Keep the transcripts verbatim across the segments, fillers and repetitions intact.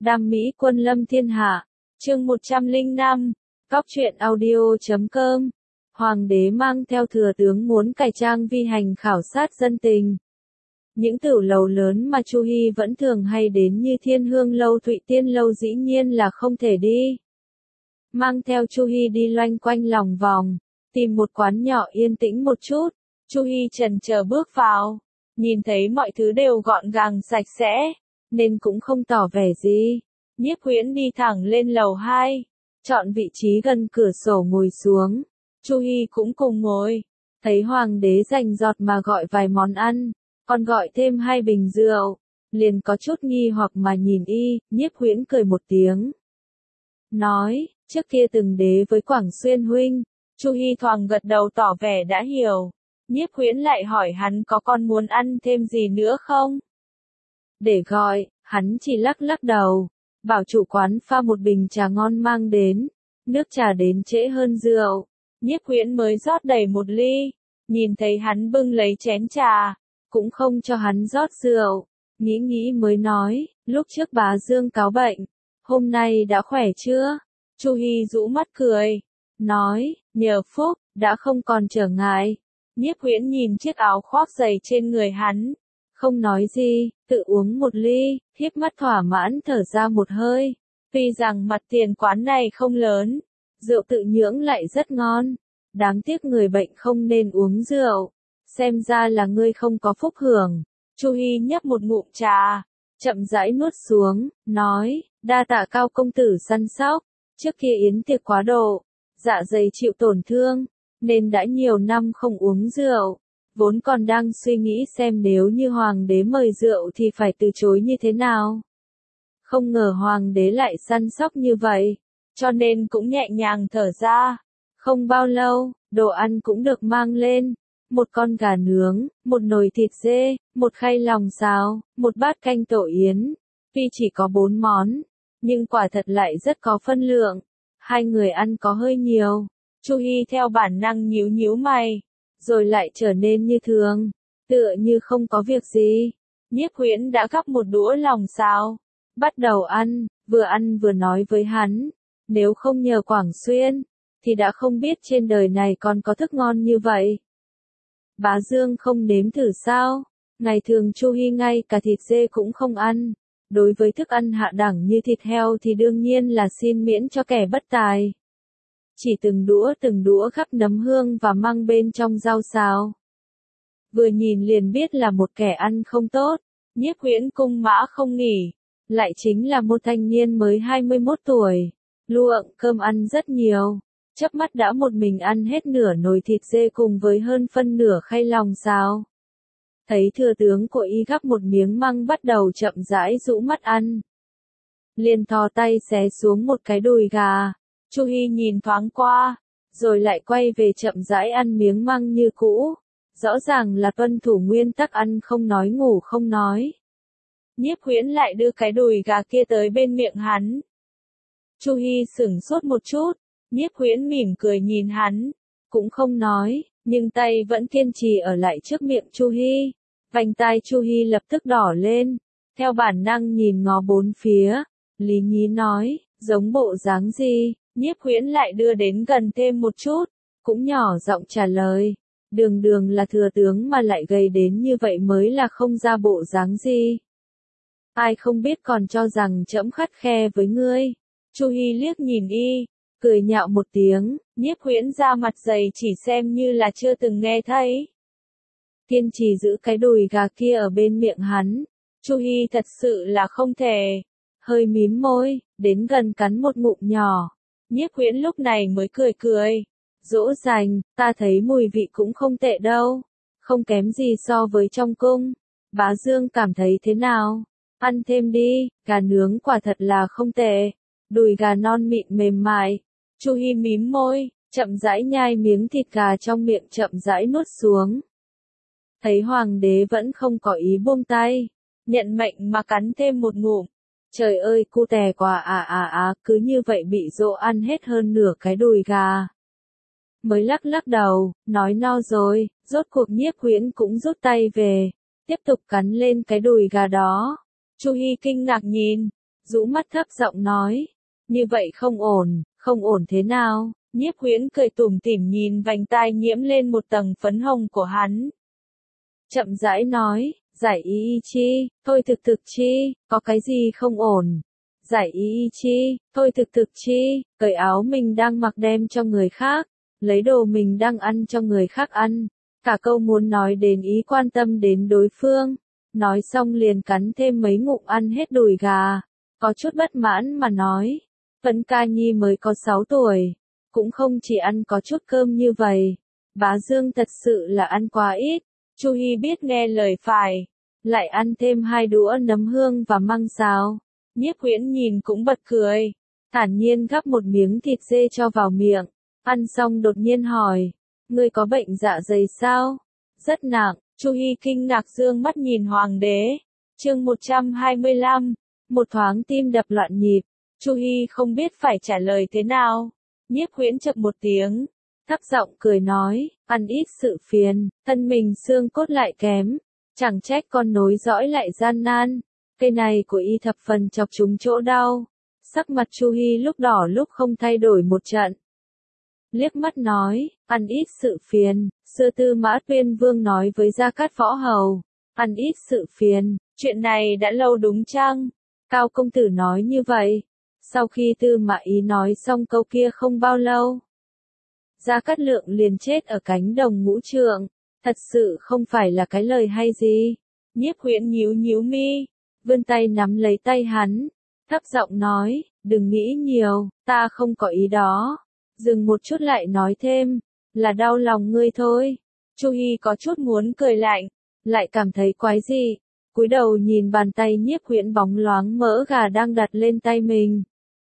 Đam mỹ quân lâm thiên hạ, chương một trăm lẻ năm, Góc truyện audio chấm com. Hoàng đế mang theo thừa tướng muốn cải trang vi hành khảo sát dân tình. Những tửu lầu lớn mà Chu Hi vẫn thường hay đến như Thiên Hương Lâu, Thụy Tiên Lâu dĩ nhiên là không thể đi. Mang theo Chu Hi đi loanh quanh lòng vòng, tìm một quán nhỏ yên tĩnh một chút. Chu Hi chần chờ bước vào, nhìn thấy mọi thứ đều gọn gàng sạch sẽ, nên cũng không tỏ vẻ gì. Nhiếp Huyễn đi thẳng lên lầu hai, chọn vị trí gần cửa sổ ngồi xuống. Chu Hi cũng cùng ngồi, thấy hoàng đế rành rọt mà gọi vài món ăn, còn gọi thêm hai bình rượu, liền có chút nghi hoặc mà nhìn y. Nhiếp Huyễn cười một tiếng, nói, trước kia từng đế với Quảng Xuyên huynh. Chu Hi thoáng gật đầu tỏ vẻ đã hiểu. Nhiếp Huyễn lại hỏi hắn có còn muốn ăn thêm gì nữa không? Để gọi, hắn chỉ lắc lắc đầu, bảo chủ quán pha một bình trà ngon mang đến. Nước trà đến trễ hơn rượu, Nhiếp Huyễn mới rót đầy một ly, nhìn thấy hắn bưng lấy chén trà, cũng không cho hắn rót rượu, nghĩ nghĩ mới nói, lúc trước bá Dương cáo bệnh, hôm nay đã khỏe chưa? Chu Hi rũ mắt cười, nói, nhờ phúc, đã không còn trở ngại. Nhiếp Huyễn nhìn chiếc áo khoác dày trên người hắn, không nói gì, tự uống một ly, híp mắt thỏa mãn thở ra một hơi. Tuy rằng mặt tiền quán này không lớn, rượu tự nhưỡng lại rất ngon, đáng tiếc người bệnh không nên uống rượu, xem ra là ngươi không có phúc hưởng. Chu Hi nhấp một ngụm trà, chậm rãi nuốt xuống, nói, đa tạ Cao công tử săn sóc, trước kia yến tiệc quá độ, dạ dày chịu tổn thương, nên đã nhiều năm không uống rượu, vốn còn đang suy nghĩ xem nếu như hoàng đế mời rượu thì phải từ chối như thế nào. Không ngờ hoàng đế lại săn sóc như vậy, cho nên cũng nhẹ nhàng thở ra. Không bao lâu, đồ ăn cũng được mang lên, một con gà nướng, một nồi thịt dê, một khay lòng xào, một bát canh tổ yến. Tuy chỉ có bốn món, nhưng quả thật lại rất có phân lượng. Hai người ăn có hơi nhiều. Chu Hi theo bản năng nhíu nhíu mày, rồi lại trở nên như thường, tựa như không có việc gì. Nhiếp Huyễn đã gắp một đũa lòng xào, bắt đầu ăn, vừa ăn vừa nói với hắn, nếu không nhờ Quảng Xuyên, thì đã không biết trên đời này còn có thức ngon như vậy. Bá Dương không nếm thử sao? Ngày thường Chu Hi ngay cả thịt dê cũng không ăn, đối với thức ăn hạ đẳng như thịt heo thì đương nhiên là xin miễn cho kẻ bất tài. Chỉ từng đũa từng đũa khắp nấm hương và măng bên trong rau xào. Vừa nhìn liền biết là một kẻ ăn không tốt. Nhiếp Huyễn cung mã không nghỉ, lại chính là một thanh niên mới hai mươi mốt tuổi, luộng cơm ăn rất nhiều, chớp mắt đã một mình ăn hết nửa nồi thịt dê cùng với hơn phân nửa khay lòng xào. Thấy thừa tướng của y gắp một miếng măng bắt đầu chậm rãi rũ mắt ăn, liền thò tay xé xuống một cái đùi gà. Chu Hi nhìn thoáng qua, rồi lại quay về chậm rãi ăn miếng măng như cũ, rõ ràng là tuân thủ nguyên tắc ăn không nói ngủ không nói. Nhiếp Huyễn lại đưa cái đùi gà kia tới bên miệng hắn. Chu Hi sửng sốt một chút, Nhiếp Huyễn mỉm cười nhìn hắn, cũng không nói, nhưng tay vẫn kiên trì ở lại trước miệng Chu Hi. Vành tai Chu Hi lập tức đỏ lên, theo bản năng nhìn ngó bốn phía, lý nhí nói, giống bộ dáng gì? Nhiếp Huyễn lại đưa đến gần thêm một chút, cũng nhỏ giọng trả lời, đường đường là thừa tướng mà lại gầy đến như vậy mới là không ra bộ dáng gì. Ai không biết còn cho rằng trẫm khắt khe với ngươi. Chu Hi liếc nhìn y, cười nhạo một tiếng. Nhiếp Huyễn ra mặt dày chỉ xem như là chưa từng nghe thấy. Kiên trì giữ cái đùi gà kia ở bên miệng hắn, Chu Hi thật sự là không thể. Hơi mím môi, đến gần cắn một ngụm nhỏ. Nhiếp Huyễn lúc này mới cười cười, dỗ dành, ta thấy mùi vị cũng không tệ đâu, không kém gì so với trong cung. Bá Dương cảm thấy thế nào? Ăn thêm đi, gà nướng quả thật là không tệ, đùi gà non mịn mềm mại. Chu Hi mím môi, chậm rãi nhai miếng thịt gà trong miệng chậm rãi nuốt xuống. Thấy hoàng đế vẫn không có ý buông tay, nhận mệnh mà cắn thêm một ngụm. Trời ơi cu tè quả à à à, cứ như vậy bị dỗ ăn hết hơn nửa cái đùi gà. Mới lắc lắc đầu, nói no rồi, rốt cuộc Nhiếp Huyễn cũng rút tay về, tiếp tục cắn lên cái đùi gà đó. Chu Hi kinh ngạc nhìn, rũ mắt thấp giọng nói, như vậy không ổn, không ổn thế nào? Nhiếp Huyễn cười tủm tỉm nhìn vành tai nhiễm lên một tầng phấn hồng của hắn. Chậm rãi nói, giải y y chi, thôi thực thực chi, có cái gì không ổn? Giải y y chi, thôi thực thực chi, cởi áo mình đang mặc đem cho người khác, lấy đồ mình đang ăn cho người khác ăn. Cả câu muốn nói đến ý quan tâm đến đối phương. Nói xong liền cắn thêm mấy ngụm ăn hết đùi gà. Có chút bất mãn mà nói. Vẫn ca nhi mới có sáu tuổi. Cũng không chỉ ăn có chút cơm như vậy. Bá Dương thật sự là ăn quá ít. Chu Hi biết nghe lời phải. Lại ăn thêm hai đũa nấm hương và măng xào. Nhiếp Huyễn nhìn cũng bật cười. Thản nhiên gắp một miếng thịt dê cho vào miệng. Ăn xong đột nhiên hỏi. Ngươi có bệnh dạ dày sao? Rất nặng. Chu Hi kinh ngạc dương mắt nhìn hoàng đế. Chương một trăm hai mươi lăm. Một thoáng tim đập loạn nhịp. Chu Hi không biết phải trả lời thế nào. Nhiếp Huyễn chậm một tiếng. Thấp giọng cười nói. Ăn ít sự phiền. Thân mình xương cốt lại kém. Chẳng trách con nối dõi lại gian nan. Cây này của y thập phần chọc trúng chỗ đau. Sắc mặt Chu Hi lúc đỏ lúc không thay đổi một trận. Liếc mắt nói, ăn ít sự phiền, xưa Tư Mã Tuyên Vương nói với Gia Cát Võ Hầu, ăn ít sự phiền, chuyện này đã lâu đúng chăng? Cao công tử nói như vậy. Sau khi Tư Mã Ý nói xong câu kia không bao lâu, Gia Cát Lượng liền chết ở cánh đồng ngũ trượng, thật sự không phải là cái lời hay gì. Nhiếp Huyễn nhíu nhíu mi, vươn tay nắm lấy tay hắn, thấp giọng nói, đừng nghĩ nhiều, ta không có ý đó. Dừng một chút lại nói thêm, là đau lòng ngươi thôi. Chu Hi có chút muốn cười lạnh, lại cảm thấy quái dị, cúi đầu nhìn bàn tay Nhiếp Huyễn bóng loáng mỡ gà đang đặt lên tay mình.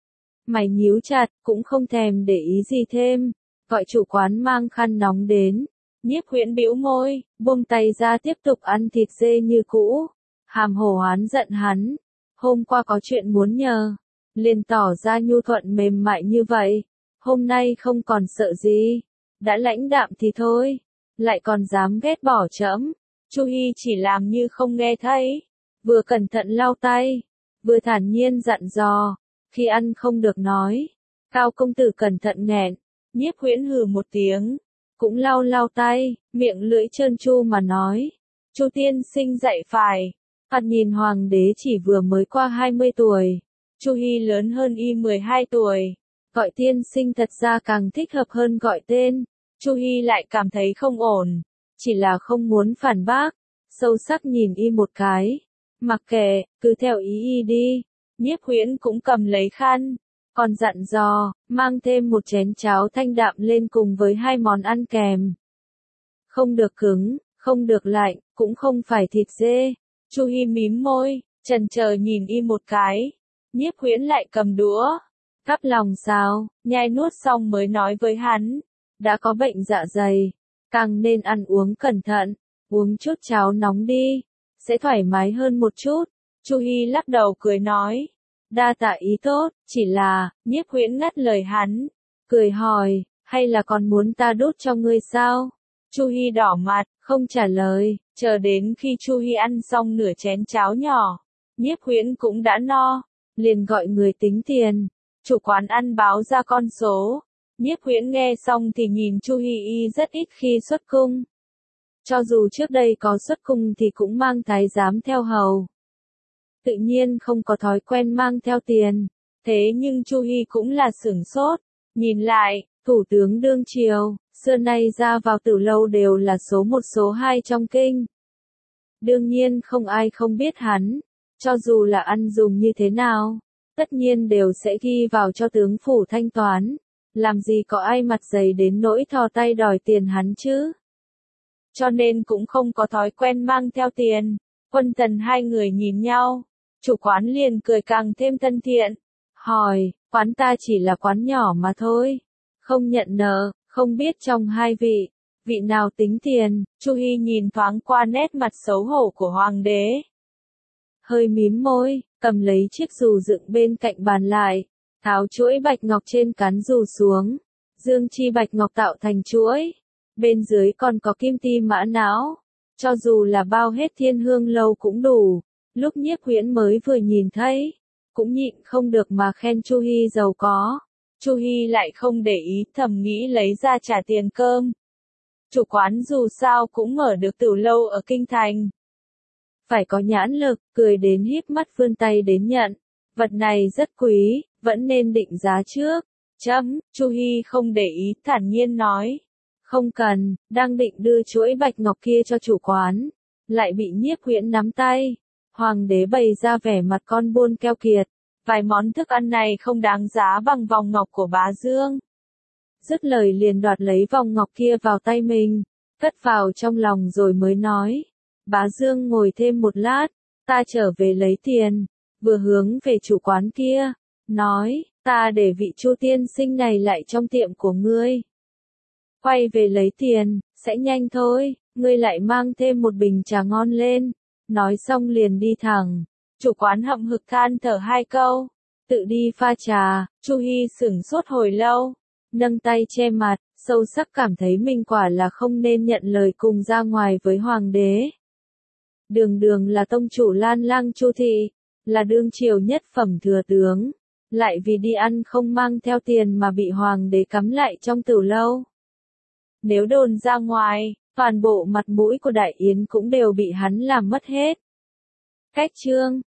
Mày nhíu chặt, cũng không thèm để ý gì thêm, gọi chủ quán mang khăn nóng đến. Nhiếp Huyễn bĩu môi, buông tay ra tiếp tục ăn thịt dê như cũ. Hàm hồ oán giận hắn, hôm qua có chuyện muốn nhờ, liền tỏ ra nhu thuận mềm mại như vậy. Hôm nay không còn sợ gì, đã lãnh đạm thì thôi, lại còn dám ghét bỏ trẫm. Chu Hi chỉ làm như không nghe thấy, vừa cẩn thận lau tay, vừa thản nhiên dặn dò, khi ăn không được nói. Cao công tử cẩn thận nghẹn, Nhiếp Huyễn hừ một tiếng, cũng lau lau tay, miệng lưỡi trơn tru mà nói, Chu tiên sinh dạy phải. Hắn nhìn hoàng đế chỉ vừa mới qua hai mươi tuổi, Chu Hi lớn hơn y mười hai tuổi. Gọi tiên sinh thật ra càng thích hợp hơn gọi tên. Chu Hi lại cảm thấy không ổn, chỉ là không muốn phản bác, sâu sắc nhìn y một cái. Mặc kệ, cứ theo ý y đi. Nhiếp Huyễn cũng cầm lấy khăn, còn dặn dò, mang thêm một chén cháo thanh đạm lên cùng với hai món ăn kèm. Không được cứng, không được lạnh, cũng không phải thịt dê. Chu Hi mím môi, chần chờ nhìn y một cái. Nhiếp Huyễn lại cầm đũa. Cắp lòng sao, nhai nuốt xong mới nói với hắn, đã có bệnh dạ dày, càng nên ăn uống cẩn thận, uống chút cháo nóng đi, sẽ thoải mái hơn một chút. Chu Hi lắc đầu cười nói, đa tạ ý tốt, chỉ là, Nhiếp Huyễn ngắt lời hắn, cười hỏi, hay là còn muốn ta đút cho ngươi sao? Chu Hi đỏ mặt, không trả lời, chờ đến khi Chu Hi ăn xong nửa chén cháo nhỏ, Nhiếp Huyễn cũng đã no, liền gọi người tính tiền. Chủ quán ăn báo ra con số. Nhiếp Huyễn nghe xong thì nhìn Chu Hi y rất ít khi xuất cung. Cho dù trước đây có xuất cung thì cũng mang thái giám theo hầu. Tự nhiên không có thói quen mang theo tiền. Thế nhưng Chu Hi cũng là sửng sốt. Nhìn lại, thủ tướng đương triều, xưa nay ra vào Tử Lâu đều là số một số hai trong kinh. Đương nhiên không ai không biết hắn. Cho dù là ăn dùng như thế nào, tất nhiên đều sẽ ghi vào cho tướng phủ thanh toán. Làm gì có ai mặt dày đến nỗi thò tay đòi tiền hắn chứ. Cho nên cũng không có thói quen mang theo tiền. Quân Tần hai người nhìn nhau. Chủ quán liền cười càng thêm thân thiện. Hỏi, quán ta chỉ là quán nhỏ mà thôi. Không nhận nợ, không biết trong hai vị, vị nào tính tiền. Chu Hi nhìn thoáng qua nét mặt xấu hổ của hoàng đế. Hơi mím môi, cầm lấy chiếc dù dựng bên cạnh bàn lại, tháo chuỗi bạch ngọc trên cán dù xuống. Dương chi bạch ngọc tạo thành chuỗi. Bên dưới còn có kim ti mã não. Cho dù là bao hết Thiên Hương lâu cũng đủ. Lúc Nhiếp Huyễn mới vừa nhìn thấy, cũng nhịn không được mà khen Chu Hi giàu có. Chu Hi lại không để ý, thầm nghĩ lấy ra trả tiền cơm. Chủ quán dù sao cũng mở được tiểu lâu ở kinh thành. Phải có nhãn lực, cười đến híp mắt vươn tay đến nhận. Vật này rất quý, vẫn nên định giá trước. Chấm, Chu Hi không để ý, thản nhiên nói. Không cần, đang định đưa chuỗi bạch ngọc kia cho chủ quán. Lại bị Nhiếp Huyễn nắm tay. Hoàng đế bày ra vẻ mặt con buôn keo kiệt. Vài món thức ăn này không đáng giá bằng vòng ngọc của bá Dương. Dứt lời liền đoạt lấy vòng ngọc kia vào tay mình, cất vào trong lòng rồi mới nói. Bá Dương ngồi thêm một lát, ta trở về lấy tiền, vừa hướng về chủ quán kia, nói, ta để vị Chu tiên sinh này lại trong tiệm của ngươi. Quay về lấy tiền, sẽ nhanh thôi, ngươi lại mang thêm một bình trà ngon lên. Nói xong liền đi thẳng, chủ quán hậm hực than thở hai câu, tự đi pha trà. Chu Hi sửng sốt hồi lâu, nâng tay che mặt, sâu sắc cảm thấy mình quả là không nên nhận lời cùng ra ngoài với hoàng đế. Đường đường là tông chủ Lan Lang Chu thị, là đương triều nhất phẩm thừa tướng, lại vì đi ăn không mang theo tiền mà bị hoàng đế cắm lại trong tửu lâu. Nếu đồn ra ngoài, toàn bộ mặt mũi của Đại Yến cũng đều bị hắn làm mất hết. Cách chương